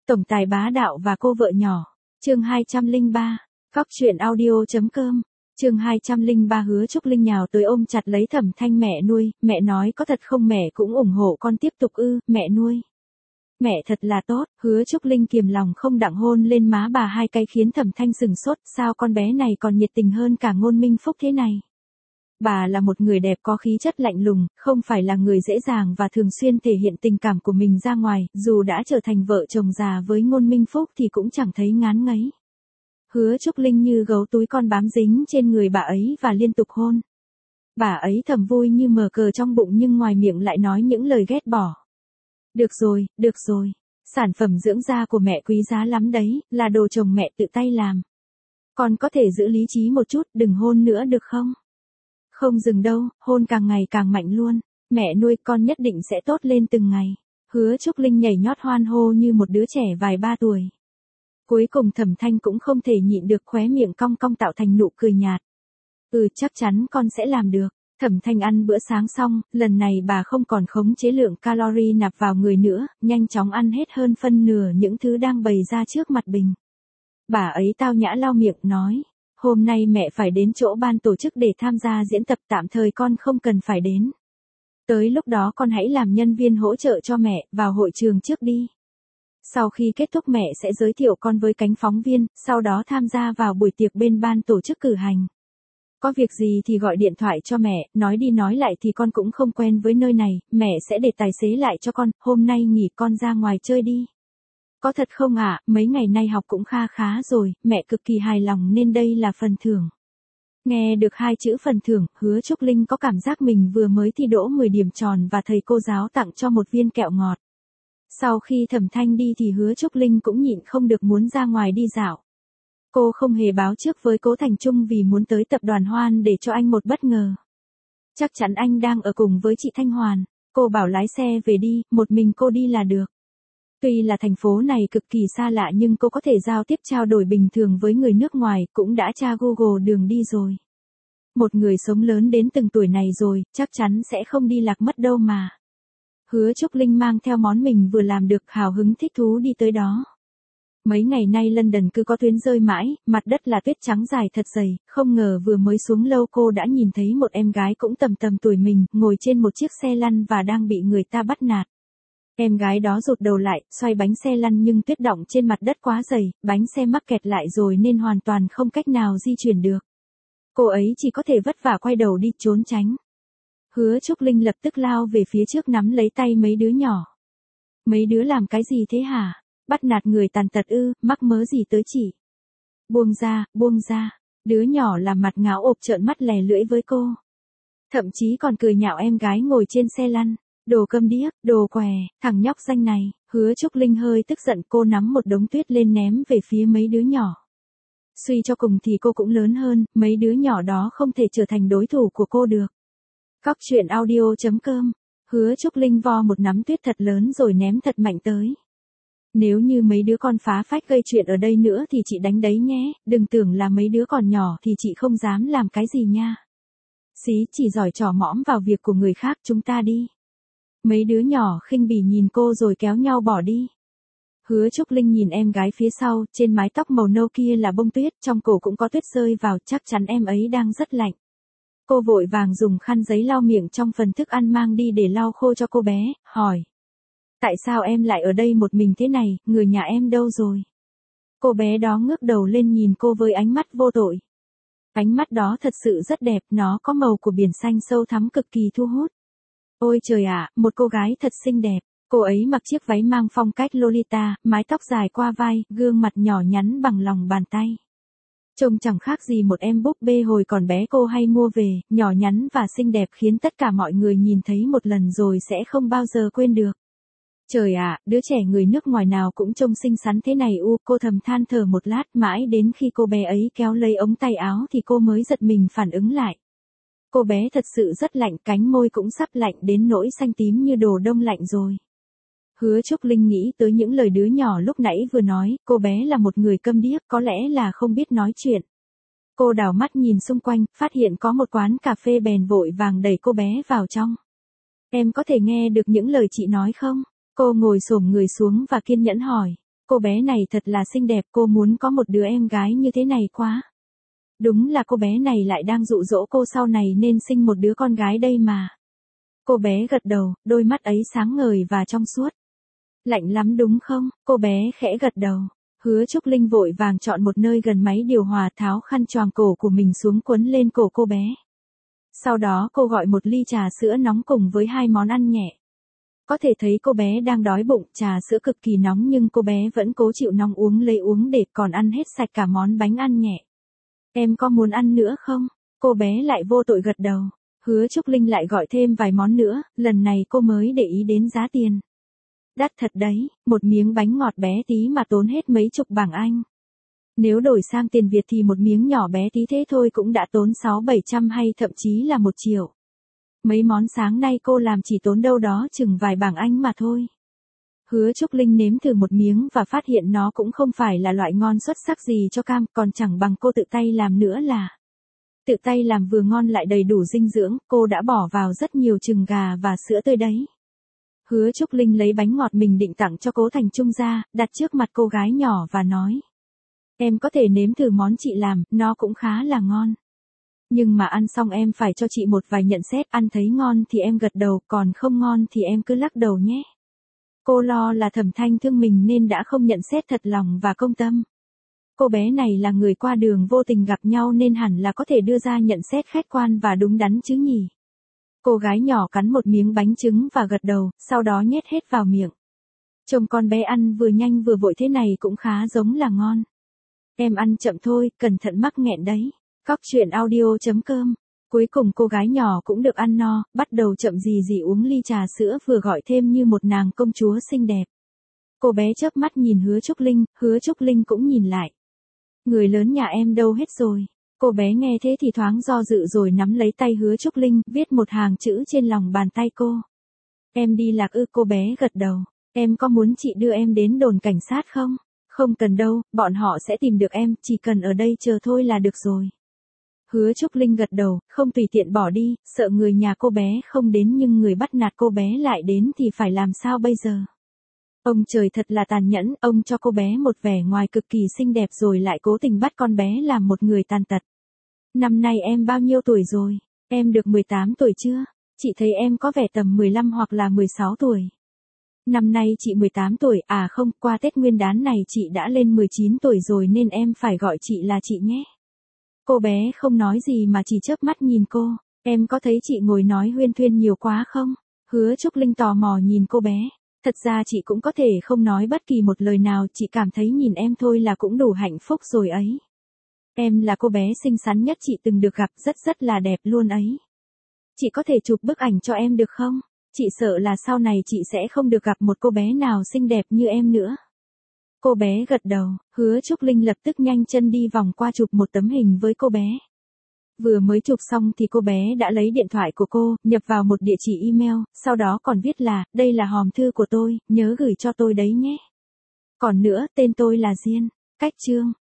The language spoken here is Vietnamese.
Tổng tài bá đạo và cô vợ nhỏ. Chương 203. Cóc truyện audio.com. Chương 203. Hứa Trúc Linh nhào tới ôm chặt lấy Thẩm Thanh mẹ nuôi, mẹ nói có thật không, mẹ cũng ủng hộ con tiếp tục ư, mẹ nuôi. Mẹ thật là tốt. Hứa Trúc Linh kiềm lòng không đặng hôn lên má bà hai cái khiến Thẩm Thanh sừng sốt, sao con bé này còn nhiệt tình hơn cả Ngôn Minh Phúc thế này. Bà là một người đẹp có khí chất lạnh lùng, không phải là người dễ dàng và thường xuyên thể hiện tình cảm của mình ra ngoài, dù đã trở thành vợ chồng già với Ngôn Minh Phúc thì cũng chẳng thấy ngán ngấy. Hứa Trúc Linh như gấu túi con bám dính trên người bà ấy và liên tục hôn. Bà ấy thầm vui như mờ cờ trong bụng nhưng ngoài miệng lại nói những lời ghét bỏ. Được rồi, sản phẩm dưỡng da của mẹ quý giá lắm đấy, là đồ chồng mẹ tự tay làm. Con có thể giữ lý trí một chút, đừng hôn nữa được không? Không dừng đâu, hôn càng ngày càng mạnh luôn. Mẹ nuôi, con nhất định sẽ tốt lên từng ngày. Hứa Trúc Linh nhảy nhót hoan hô như một đứa trẻ vài ba tuổi. Cuối cùng Thẩm Thanh cũng không thể nhịn được, khóe miệng cong cong tạo thành nụ cười nhạt. Chắc chắn con sẽ làm được. Thẩm Thanh ăn bữa sáng xong, lần này bà không còn khống chế lượng calorie nạp vào người nữa, nhanh chóng ăn hết hơn phân nửa những thứ đang bày ra trước mặt bình. Bà ấy tao nhã lau miệng nói, hôm nay mẹ phải đến chỗ ban tổ chức để tham gia diễn tập, tạm thời con không cần phải đến. Tới lúc đó con hãy làm nhân viên hỗ trợ cho mẹ, vào hội trường trước đi. Sau khi kết thúc mẹ sẽ giới thiệu con với cánh phóng viên, sau đó tham gia vào buổi tiệc bên ban tổ chức cử hành. Có việc gì thì gọi điện thoại cho mẹ, nói đi nói lại thì con cũng không quen với nơi này, mẹ sẽ để tài xế lại cho con, hôm nay nghỉ con ra ngoài chơi đi. Có thật không ạ, mấy ngày nay học cũng khá rồi, mẹ cực kỳ hài lòng nên đây là phần thưởng. Nghe được hai chữ phần thưởng, Hứa Trúc Linh có cảm giác mình vừa mới thi đỗ 10 điểm tròn và thầy cô giáo tặng cho một viên kẹo ngọt. Sau khi Thẩm Thanh đi thì Hứa Trúc Linh cũng nhịn không được muốn ra ngoài đi dạo. Cô không hề báo trước với Cố Thành Trung vì muốn tới tập đoàn Hoan để cho anh một bất ngờ. Chắc chắn anh đang ở cùng với chị Thanh Hoàn. Cô bảo lái xe về đi, một mình cô đi là được. Tuy là thành phố này cực kỳ xa lạ nhưng cô có thể giao tiếp trao đổi bình thường với người nước ngoài, cũng đã tra Google đường đi rồi. Một người sống lớn đến từng tuổi này rồi, chắc chắn sẽ không đi lạc mất đâu mà. Hứa Trúc Linh mang theo món mình vừa làm được, hào hứng thích thú đi tới đó. Mấy ngày nay London cứ có tuyến rơi mãi, mặt đất là tuyết trắng dài thật dày, không ngờ vừa mới xuống lâu cô đã nhìn thấy một em gái cũng tầm tuổi mình, ngồi trên một chiếc xe lăn và đang bị người ta bắt nạt. Em gái đó rụt đầu lại, xoay bánh xe lăn nhưng tuyết đọng trên mặt đất quá dày, bánh xe mắc kẹt lại rồi nên hoàn toàn không cách nào di chuyển được. Cô ấy chỉ có thể vất vả quay đầu đi trốn tránh. Hứa Trúc Linh lập tức lao về phía trước nắm lấy tay mấy đứa nhỏ. Mấy đứa làm cái gì thế hả? Bắt nạt người tàn tật ư, mắc mớ gì tới chị? Buông ra. Đứa nhỏ làm mặt ngáo ộp trợn mắt lè lưỡi với cô. Thậm chí còn cười nhạo em gái ngồi trên xe lăn. Đồ câm điếc, đồ què, thằng nhóc danh này. Hứa Trúc Linh hơi tức giận, cô nắm một đống tuyết lên ném về phía mấy đứa nhỏ. Suy cho cùng thì cô cũng lớn hơn, mấy đứa nhỏ đó không thể trở thành đối thủ của cô được. Cóc truyện audio.com. Hứa Trúc Linh vo một nắm tuyết thật lớn rồi ném thật mạnh tới. Nếu như mấy đứa con phá phách gây chuyện ở đây nữa thì chị đánh đấy nhé, đừng tưởng là mấy đứa còn nhỏ thì chị không dám làm cái gì nha. Xí chỉ giỏi trò mõm vào việc của người khác, chúng ta đi. Mấy đứa nhỏ khinh bỉ nhìn cô rồi kéo nhau bỏ đi. Hứa Trúc Linh nhìn em gái phía sau, trên mái tóc màu nâu kia là bông tuyết, trong cổ cũng có tuyết rơi vào, chắc chắn em ấy đang rất lạnh. Cô vội vàng dùng khăn giấy lau miệng trong phần thức ăn mang đi để lau khô cho cô bé, hỏi. Tại sao em lại ở đây một mình thế này, người nhà em đâu rồi? Cô bé đó ngước đầu lên nhìn cô với ánh mắt vô tội. Ánh mắt đó thật sự rất đẹp, nó có màu của biển xanh sâu thắm cực kỳ thu hút. Ôi trời ạ, một cô gái thật xinh đẹp. Cô ấy mặc chiếc váy mang phong cách Lolita, mái tóc dài qua vai, gương mặt nhỏ nhắn bằng lòng bàn tay. Trông chẳng khác gì một em búp bê hồi còn bé cô hay mua về, nhỏ nhắn và xinh đẹp khiến tất cả mọi người nhìn thấy một lần rồi sẽ không bao giờ quên được. Trời ạ, đứa trẻ người nước ngoài nào cũng trông xinh xắn thế này cô thầm than thở một lát, mãi đến khi cô bé ấy kéo lấy ống tay áo thì cô mới giật mình phản ứng lại. Cô bé thật sự rất lạnh, cánh môi cũng sắp lạnh đến nỗi xanh tím như đồ đông lạnh rồi. Hứa Trúc Linh nghĩ tới những lời đứa nhỏ lúc nãy vừa nói, cô bé là một người câm điếc, có lẽ là không biết nói chuyện. Cô đảo mắt nhìn xung quanh, phát hiện có một quán cà phê bèn vội vàng đẩy cô bé vào trong. Em có thể nghe được những lời chị nói không? Cô ngồi xổm người xuống và kiên nhẫn hỏi. Cô bé này thật là xinh đẹp, cô muốn có một đứa em gái như thế này quá. Đúng là cô bé này lại đang dụ dỗ cô sau này nên sinh một đứa con gái đây mà. Cô bé gật đầu, đôi mắt ấy sáng ngời và trong suốt. Lạnh lắm đúng không? Cô bé khẽ gật đầu. Hứa Trúc Linh vội vàng chọn một nơi gần máy điều hòa, tháo khăn choàng cổ của mình xuống quấn lên cổ cô bé. Sau đó cô gọi một ly trà sữa nóng cùng với 2 món ăn nhẹ. Có thể thấy cô bé đang đói bụng, trà sữa cực kỳ nóng nhưng cô bé vẫn cố chịu nóng uống lấy uống để còn ăn hết sạch cả món bánh ăn nhẹ. Em có muốn ăn nữa không? Cô bé lại vô tội gật đầu. Hứa Trúc Linh lại gọi thêm vài món nữa, lần này cô mới để ý đến giá tiền. Đắt thật đấy, một miếng bánh ngọt bé tí mà tốn hết mấy chục bảng Anh. Nếu đổi sang tiền Việt thì một miếng nhỏ bé tí thế thôi cũng đã tốn 600-700 hay thậm chí là 1 triệu. Mấy món sáng nay cô làm chỉ tốn đâu đó chừng vài bảng Anh mà thôi. Hứa Trúc Linh nếm thử một miếng và phát hiện nó cũng không phải là loại ngon xuất sắc gì cho cam, còn chẳng bằng cô tự tay làm nữa là. Tự tay làm vừa ngon lại đầy đủ dinh dưỡng, cô đã bỏ vào rất nhiều trứng gà và sữa tươi đấy. Hứa Trúc Linh lấy bánh ngọt mình định tặng cho Cố Thành Trung ra, đặt trước mặt cô gái nhỏ và nói. Em có thể nếm thử món chị làm, nó cũng khá là ngon. Nhưng mà ăn xong em phải cho chị một vài nhận xét, ăn thấy ngon thì em gật đầu, còn không ngon thì em cứ lắc đầu nhé. Cô lo là Thẩm Thanh thương mình nên đã không nhận xét thật lòng và công tâm. Cô bé này là người qua đường vô tình gặp nhau nên hẳn là có thể đưa ra nhận xét khách quan và đúng đắn chứ nhỉ. Cô gái nhỏ cắn một miếng bánh trứng và gật đầu, sau đó nhét hết vào miệng. Trông con bé ăn vừa nhanh vừa vội thế này cũng khá giống là ngon. Em ăn chậm thôi, cẩn thận mắc nghẹn đấy. Cóc truyện audio.com. Cuối cùng cô gái nhỏ cũng được ăn no, bắt đầu chậm gì gì uống ly trà sữa vừa gọi thêm như một nàng công chúa xinh đẹp. Cô bé chớp mắt nhìn Hứa Trúc Linh cũng nhìn lại. Người lớn nhà em đâu hết rồi? Cô bé nghe thế thì thoáng do dự rồi nắm lấy tay Hứa Trúc Linh, viết một hàng chữ trên lòng bàn tay cô. Em đi lạc ư? Cô bé gật đầu. Em có muốn chị đưa em đến đồn cảnh sát không? Không cần đâu, bọn họ sẽ tìm được em, chỉ cần ở đây chờ thôi là được rồi. Hứa Trúc Linh gật đầu, không tùy tiện bỏ đi, sợ người nhà cô bé không đến nhưng người bắt nạt cô bé lại đến thì phải làm sao bây giờ? Ông trời thật là tàn nhẫn, ông cho cô bé một vẻ ngoài cực kỳ xinh đẹp rồi lại cố tình bắt con bé làm một người tàn tật. Năm nay em bao nhiêu tuổi rồi? Em được 18 tuổi chưa? Chị thấy em có vẻ tầm 15 hoặc là 16 tuổi. Năm nay chị 18 tuổi, à không, qua Tết Nguyên đán này chị đã lên 19 tuổi rồi nên em phải gọi chị là chị nhé. Cô bé không nói gì mà chỉ chớp mắt nhìn cô, em có thấy chị ngồi nói huyên thuyên nhiều quá không? Hứa Trúc Linh tò mò nhìn cô bé. Thật ra chị cũng có thể không nói bất kỳ một lời nào, chị cảm thấy nhìn em thôi là cũng đủ hạnh phúc rồi ấy. Em là cô bé xinh xắn nhất chị từng được gặp, rất là đẹp luôn ấy. Chị có thể chụp bức ảnh cho em được không? Chị sợ là sau này chị sẽ không được gặp một cô bé nào xinh đẹp như em nữa. Cô bé gật đầu, Hứa Trúc Linh lập tức nhanh chân đi vòng qua chụp một tấm hình với cô bé. Vừa mới chụp xong thì cô bé đã lấy điện thoại của cô, nhập vào một địa chỉ email, sau đó còn viết là, đây là hòm thư của tôi, nhớ gửi cho tôi đấy nhé. Còn nữa, tên tôi là Diên. Cách chương.